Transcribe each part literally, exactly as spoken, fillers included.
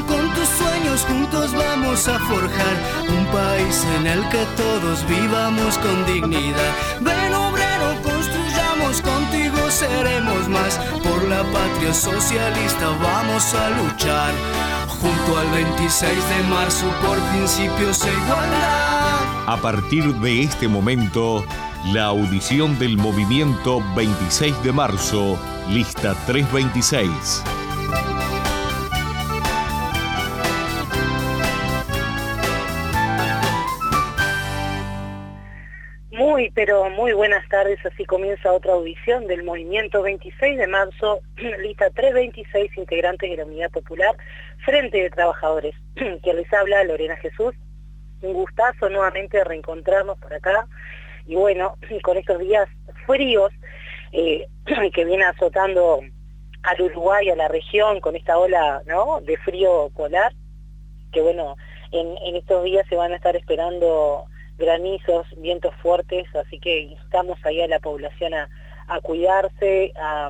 con tus sueños juntos vamos a forjar un país en el que todos vivamos con dignidad. Ven obrero, construyamos, contigo seremos más. Por la patria socialista vamos a luchar. Junto al veintiséis de marzo por principios e igualdad. A partir de este momento, la audición del movimiento veintiséis de marzo, lista trescientos veintiséis. Muy, pero muy buenas tardes. Así comienza otra audición del movimiento veintiséis de marzo, lista trescientos veintiséis, integrantes de la Unidad Popular, Frente de Trabajadores. Que les habla Lorena Jesús. Un gustazo nuevamente reencontrarnos por acá. Y bueno, con estos días fríos eh, que viene azotando al Uruguay, a la región, con esta ola, ¿no?, de frío polar, que bueno, en, en estos días se van a estar esperando granizos, vientos fuertes, así que instamos ahí a la población a, a cuidarse, a,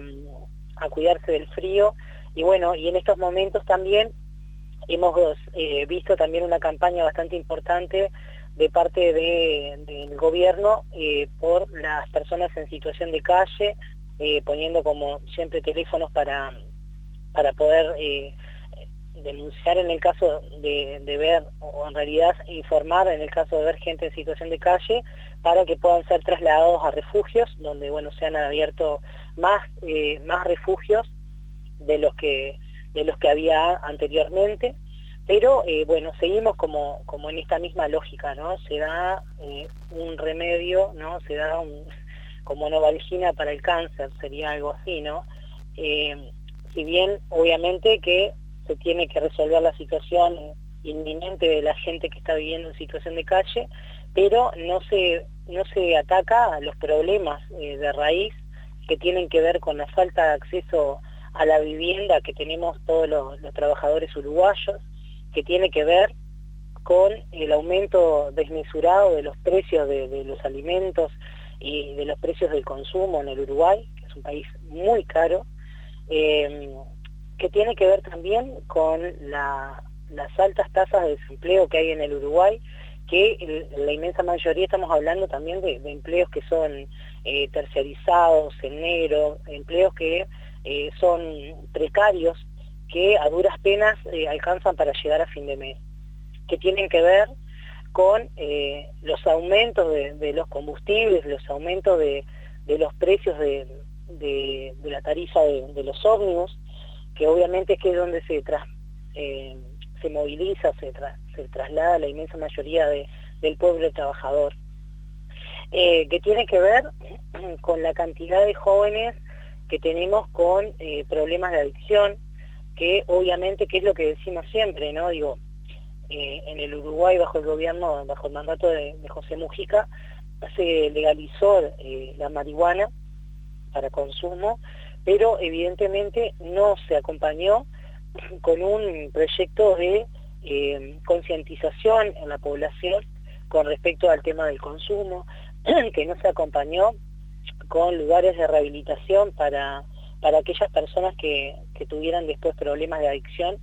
a cuidarse del frío. Y bueno, y en estos momentos también hemos eh, visto también una campaña bastante importante de parte de, del gobierno eh, por las personas en situación de calle, eh, poniendo como siempre teléfonos para, para poder eh, denunciar en el caso de, de ver, o en realidad informar en el caso de ver gente en situación de calle, para que puedan ser trasladados a refugios, donde bueno, se han abierto más, eh, más refugios de los que de los que había anteriormente, pero eh, bueno, seguimos como, como en esta misma lógica, ¿no? Se da eh, un remedio, ¿no? Se da un, como novalgina para el cáncer, sería algo así, ¿no? Eh, si bien, obviamente, que se tiene que resolver la situación inminente de la gente que está viviendo en situación de calle, pero no se, no se ataca a los problemas eh, de raíz que tienen que ver con la falta de acceso a la vivienda que tenemos todos los, los trabajadores uruguayos, que tiene que ver con el aumento desmesurado de los precios de, de los alimentos y de los precios del consumo en el Uruguay, que es un país muy caro, eh, que tiene que ver también con la, las altas tasas de desempleo que hay en el Uruguay, que el, la inmensa mayoría estamos hablando también de, de empleos que son eh, terciarizados, en negro, empleos que eh, son precarios, que a duras penas eh, alcanzan para llegar a fin de mes, que tienen que ver con eh, los aumentos de, de los combustibles, los aumentos de, de los precios de, de, de la tarifa de, de los ómnibus, que obviamente es que es donde se, tra eh, se moviliza, se, tra se traslada la inmensa mayoría de, del pueblo trabajador, eh, que tiene que ver con la cantidad de jóvenes que tenemos con eh, problemas de adicción, que obviamente, que es lo que decimos siempre, ¿no? Digo, eh, en el Uruguay, bajo el gobierno, bajo el mandato de, de José Mujica, se legalizó eh, la marihuana para consumo, pero evidentemente no se acompañó con un proyecto de eh, concientización en la población con respecto al tema del consumo, que no se acompañó con lugares de rehabilitación para, para aquellas personas que, que tuvieran después problemas de adicción,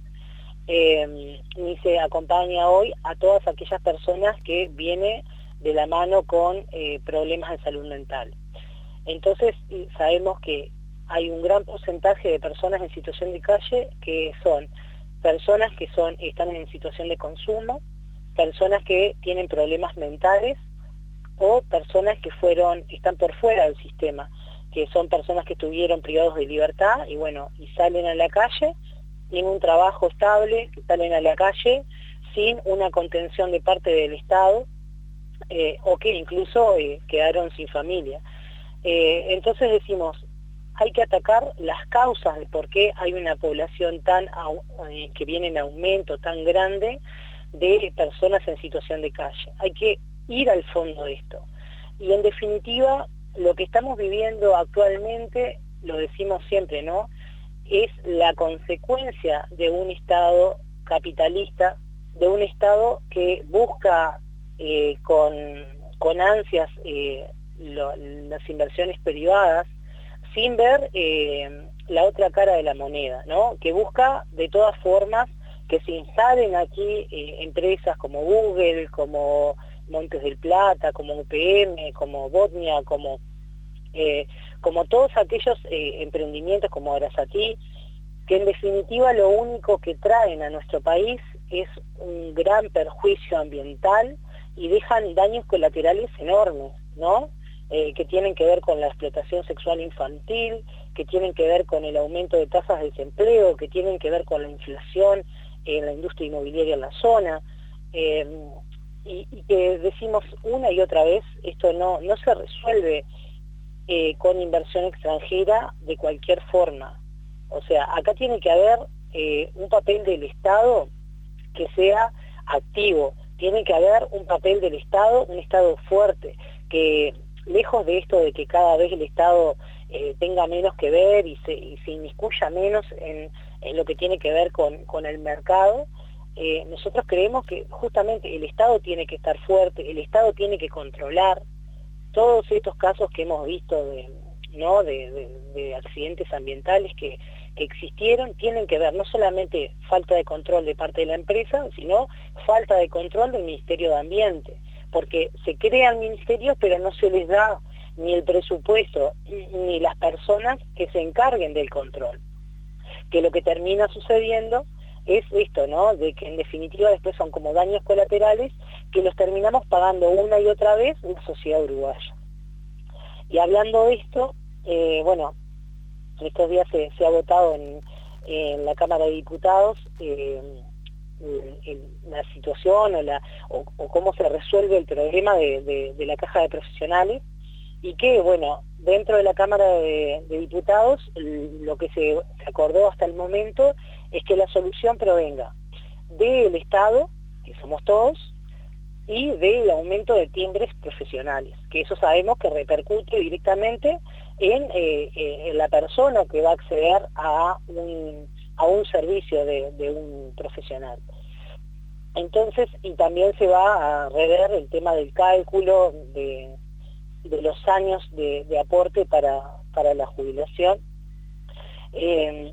eh, ni se acompaña hoy a todas aquellas personas que vienen de la mano con eh, problemas de salud mental. Entonces sabemos que hay un gran porcentaje de personas en situación de calle que son personas que son, están en situación de consumo, personas que tienen problemas mentales o personas que fueron, están por fuera del sistema, que son personas que estuvieron privados de libertad y bueno, y salen a la calle, tienen un trabajo estable, que salen a la calle sin una contención de parte del Estado, eh, o que incluso eh, quedaron sin familia. Eh, entonces decimos, hay que atacar las causas de por qué hay una población tan eh, que viene en aumento tan grande de personas en situación de calle. Hay que ir al fondo de esto. Y en definitiva, lo que estamos viviendo actualmente, lo decimos siempre, ¿no?, es la consecuencia de un Estado capitalista, de un Estado que busca eh, con, con ansias eh, lo, las inversiones privadas, sin ver eh, la otra cara de la moneda, ¿no?, que busca de todas formas que se instalen aquí eh, empresas como Google, como Montes del Plata, como U P M, como Botnia, como, eh, como todos aquellos eh, emprendimientos como Arasatí, que en definitiva lo único que traen a nuestro país es un gran perjuicio ambiental y dejan daños colaterales enormes, ¿no? Eh, que tienen que ver con la explotación sexual infantil, que tienen que ver con el aumento de tasas de desempleo, que tienen que ver con la inflación en la industria inmobiliaria en la zona, eh, y, y que decimos una y otra vez, esto no, no se resuelve eh, con inversión extranjera de cualquier forma. O sea, acá tiene que haber eh, un papel del Estado que sea activo, tiene que haber un papel del Estado, un Estado fuerte, que lejos de esto de que cada vez el Estado eh, tenga menos que ver y se, y se inmiscuya menos en, en lo que tiene que ver con, con el mercado, eh, nosotros creemos que justamente el Estado tiene que estar fuerte, el Estado tiene que controlar todos estos casos que hemos visto de, ¿no? de, de, de accidentes ambientales que, que existieron, tienen que ver no solamente falta de control de parte de la empresa, sino falta de control del Ministerio de Ambiente, porque se crean ministerios pero no se les da ni el presupuesto ni las personas que se encarguen del control, que lo que termina sucediendo es esto, ¿no? De que en definitiva después son como daños colaterales que los terminamos pagando una y otra vez la sociedad uruguaya. Y hablando de esto, eh, bueno, estos días se, se ha votado en, en la Cámara de Diputados eh, la situación o, la, o, o cómo se resuelve el problema de, de, de la caja de profesionales, y que, bueno, dentro de la Cámara de, de Diputados lo que se, se acordó hasta el momento es que la solución provenga del Estado, que somos todos, y del aumento de timbres profesionales, que eso sabemos que repercute directamente en, eh, en la persona que va a acceder a un, a un servicio de, de un profesional. Entonces, y también se va a rever el tema del cálculo de, de los años de, de aporte para, para la jubilación, eh,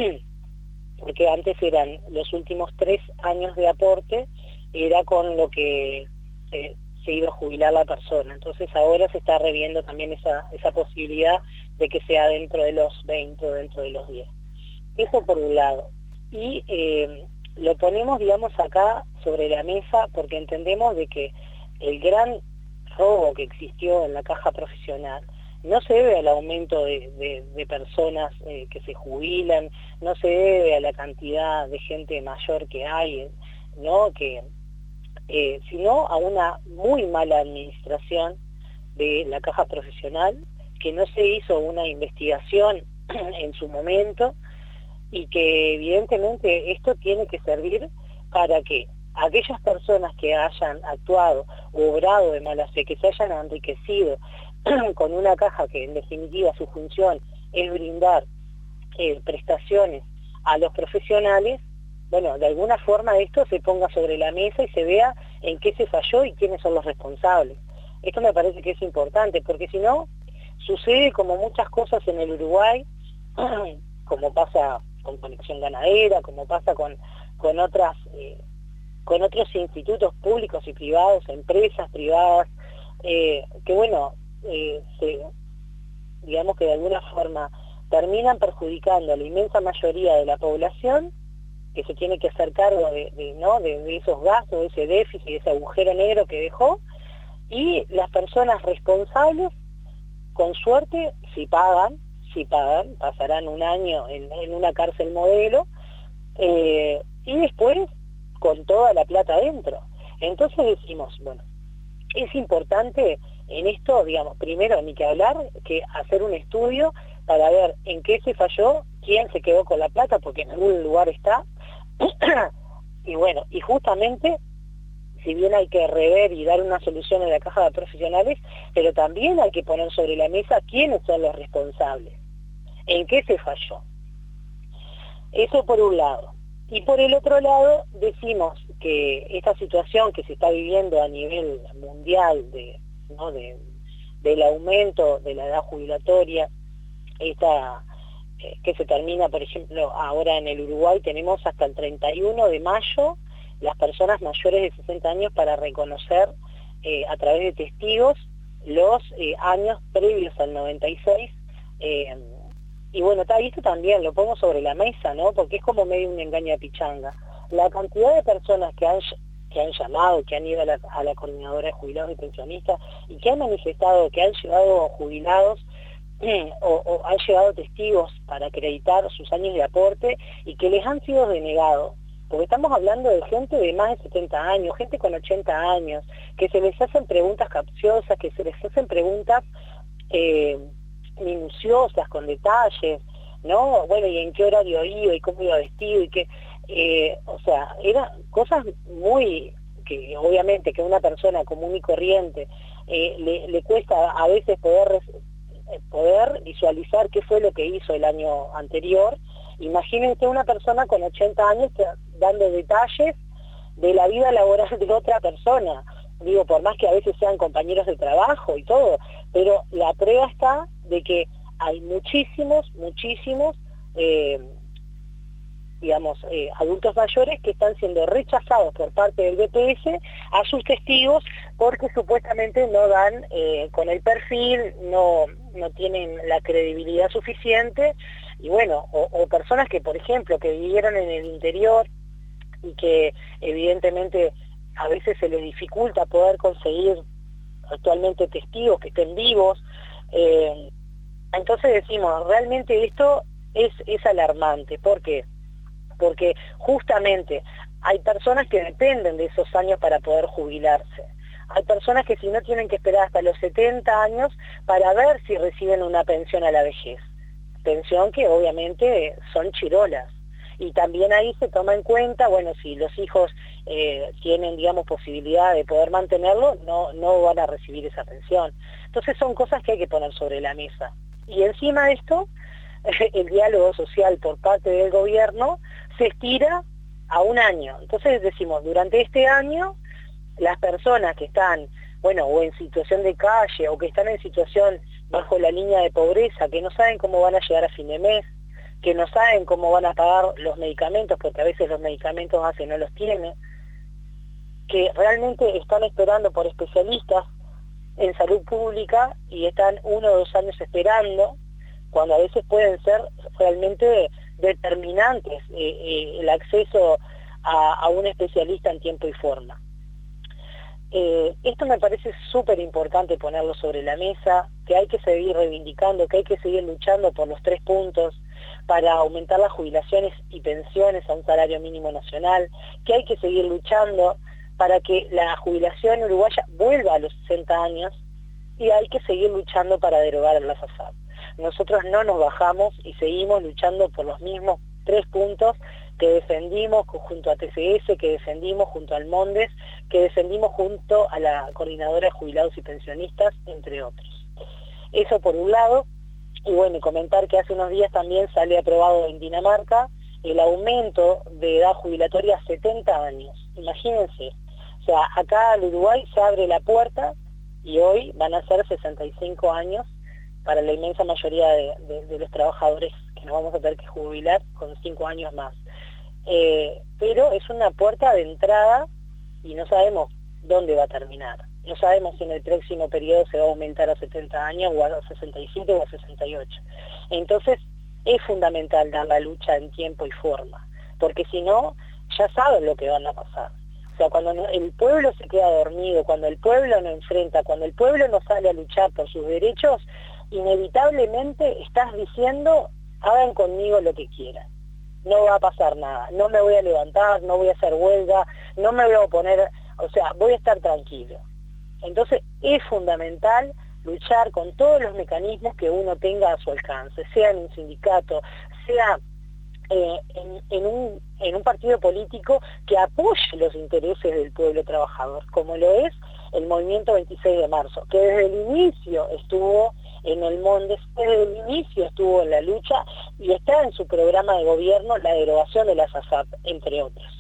porque antes eran los últimos tres años de aporte, era con lo que eh, se iba a jubilar la persona. Entonces ahora se está reviendo también esa, esa posibilidad de que sea dentro de los veinte o dentro de los diez. Eso por un lado. Y eh, lo ponemos, digamos, acá sobre la mesa porque entendemos de que el gran robo que existió en la caja profesional no se debe al aumento de, de, de personas eh, que se jubilan, no se debe a la cantidad de gente mayor que hay, ¿no? que eh, sino a una muy mala administración de la caja profesional, que no se hizo una investigación en su momento, y que evidentemente esto tiene que servir para que aquellas personas que hayan actuado o obrado de mala fe, que se hayan enriquecido con una caja que en definitiva su función es brindar eh, prestaciones a los profesionales, bueno, de alguna forma esto se ponga sobre la mesa y se vea en qué se falló y quiénes son los responsables. Esto me parece que es importante, porque si no, sucede como muchas cosas en el Uruguay, como pasa con Conexión Ganadera, como pasa con, con, otras, eh, con otros institutos públicos y privados, empresas privadas, eh, que bueno, eh, se, digamos que de alguna forma terminan perjudicando a la inmensa mayoría de la población, que se tiene que hacer cargo de, de, ¿no? de, de esos gastos, de ese déficit, de ese agujero negro que dejó, y las personas responsables, con suerte, si pagan, si pagan, pasarán un año en, en una cárcel modelo, eh, y después con toda la plata adentro. Entonces decimos, bueno, es importante en esto, digamos, primero ni que hablar, que hacer un estudio para ver en qué se falló, quién se quedó con la plata, porque en algún lugar está, y bueno, y justamente, si bien hay que rever y dar una solución en la caja de profesionales, pero también hay que poner sobre la mesa quiénes son los responsables, en qué se falló. Eso por un lado. Y por el otro lado, decimos que esta situación que se está viviendo a nivel mundial de, ¿no? de, del aumento de la edad jubilatoria, esta, eh, que se termina, por ejemplo, ahora en el Uruguay tenemos hasta el treinta y uno de mayo las personas mayores de sesenta años para reconocer eh, a través de testigos los eh, años previos al noventa y seis. Eh, y bueno, está esto también lo pongo sobre la mesa, ¿no? Porque es como medio un engaño a pichanga. La cantidad de personas que han, que han llamado, que han ido a la, a la coordinadora de jubilados y pensionistas y que han manifestado que han llevado jubilados eh, o, o han llevado testigos para acreditar sus años de aporte y que les han sido denegados. Porque estamos hablando de gente de más de setenta años, gente con ochenta años, que se les hacen preguntas capciosas, que se les hacen preguntas eh, minuciosas, con detalles, ¿no? Bueno, y en qué horario iba, y cómo iba vestido, y qué... Eh, o sea, eran cosas muy... que obviamente que a una persona común y corriente eh, le, le cuesta a veces poder, poder visualizar qué fue lo que hizo el año anterior. Imagínense una persona con ochenta años que, dando detalles de la vida laboral de otra persona. Digo, por más que a veces sean compañeros de trabajo y todo, pero la prueba está de que hay muchísimos, muchísimos, eh, digamos, eh, adultos mayores que están siendo rechazados por parte del B P S a sus testigos porque supuestamente no dan eh, con el perfil, no, no tienen la credibilidad suficiente. Y bueno, o, o personas que, por ejemplo, que vivieron en el interior y que evidentemente a veces se les dificulta poder conseguir actualmente testigos que estén vivos. Eh, entonces decimos, realmente esto es, es alarmante. ¿Por qué? Porque justamente hay personas que dependen de esos años para poder jubilarse. Hay personas que si no tienen que esperar hasta los setenta años para ver si reciben una pensión a la vejez. Pensión que obviamente son chirolas. Y también ahí se toma en cuenta, bueno, si los hijos eh, tienen, digamos, posibilidad de poder mantenerlo, no, no van a recibir esa pensión. Entonces son cosas que hay que poner sobre la mesa. Y encima de esto, el diálogo social por parte del gobierno se estira a un año. Entonces decimos, durante este año, las personas que están, bueno, o en situación de calle, o que están en situación bajo la línea de pobreza, que no saben cómo van a llegar a fin de mes, que no saben cómo van a pagar los medicamentos, porque a veces los medicamentos hace no los tienen, que realmente están esperando por especialistas en salud pública y están uno o dos años esperando, cuando a veces pueden ser realmente determinantes eh, eh, el acceso a, a un especialista en tiempo y forma. Eh, esto me parece súper importante ponerlo sobre la mesa, que hay que seguir reivindicando, que hay que seguir luchando por los tres puntos para aumentar las jubilaciones y pensiones a un salario mínimo nacional, que hay que seguir luchando para que la jubilación uruguaya vuelva a los sesenta años y hay que seguir luchando para derogar las ASAP. Nosotros no nos bajamos y seguimos luchando por los mismos tres puntos que defendimos junto a T C S, que defendimos junto al Mondes, que defendimos junto a la Coordinadora de Jubilados y Pensionistas, entre otros. Eso por un lado. Y bueno, comentar que hace unos días también sale aprobado en Dinamarca el aumento de edad jubilatoria a setenta años. Imagínense. O sea, acá en Uruguay se abre la puerta y hoy van a ser sesenta y cinco años para la inmensa mayoría de, de, de los trabajadores que nos vamos a tener que jubilar con cinco años más. Eh, pero es una puerta de entrada y no sabemos dónde va a terminar. No sabemos si en el próximo periodo se va a aumentar a setenta años o a sesenta y siete o a sesenta y ocho. Entonces es fundamental dar la lucha en tiempo y forma, porque si no, ya saben lo que van a pasar. O sea, cuando el pueblo se queda dormido, cuando el pueblo no enfrenta, cuando el pueblo no sale a luchar por sus derechos, inevitablemente estás diciendo, hagan conmigo lo que quieran. No va a pasar nada, no me voy a levantar, no voy a hacer huelga, no me voy a oponer, o sea, voy a estar tranquilo. Entonces es fundamental luchar con todos los mecanismos que uno tenga a su alcance, sea en un sindicato, sea eh, en, en, un, en un partido político que apoye los intereses del pueblo trabajador, como lo es el Movimiento veintiséis de marzo, que desde el inicio estuvo en el Mondes, desde el inicio estuvo en la lucha y está en su programa de gobierno la derogación de las ASAP, entre otros.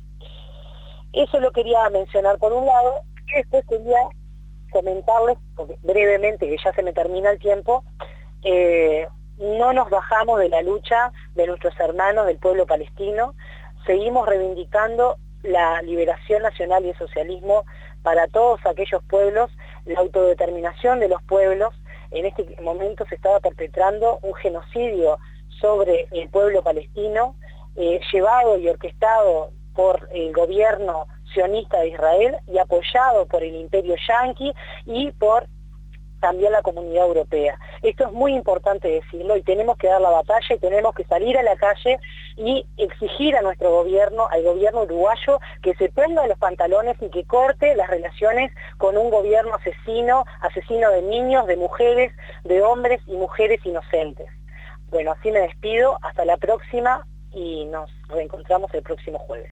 Eso lo quería mencionar por un lado, y después quería comentarles, porque brevemente, que ya se me termina el tiempo, eh, no nos bajamos de la lucha de nuestros hermanos del pueblo palestino, seguimos reivindicando la liberación nacional y el socialismo para todos aquellos pueblos, la autodeterminación de los pueblos. En este momento se estaba perpetrando un genocidio sobre el pueblo palestino, eh, llevado y orquestado por el gobierno sionista de Israel y apoyado por el imperio yanqui y por también la comunidad europea. Esto es muy importante decirlo y tenemos que dar la batalla y tenemos que salir a la calle y exigir a nuestro gobierno, al gobierno uruguayo, que se ponga los pantalones y que corte las relaciones con un gobierno asesino, asesino de niños, de mujeres, de hombres y mujeres inocentes. Bueno, así me despido, hasta la próxima y nos reencontramos el próximo jueves.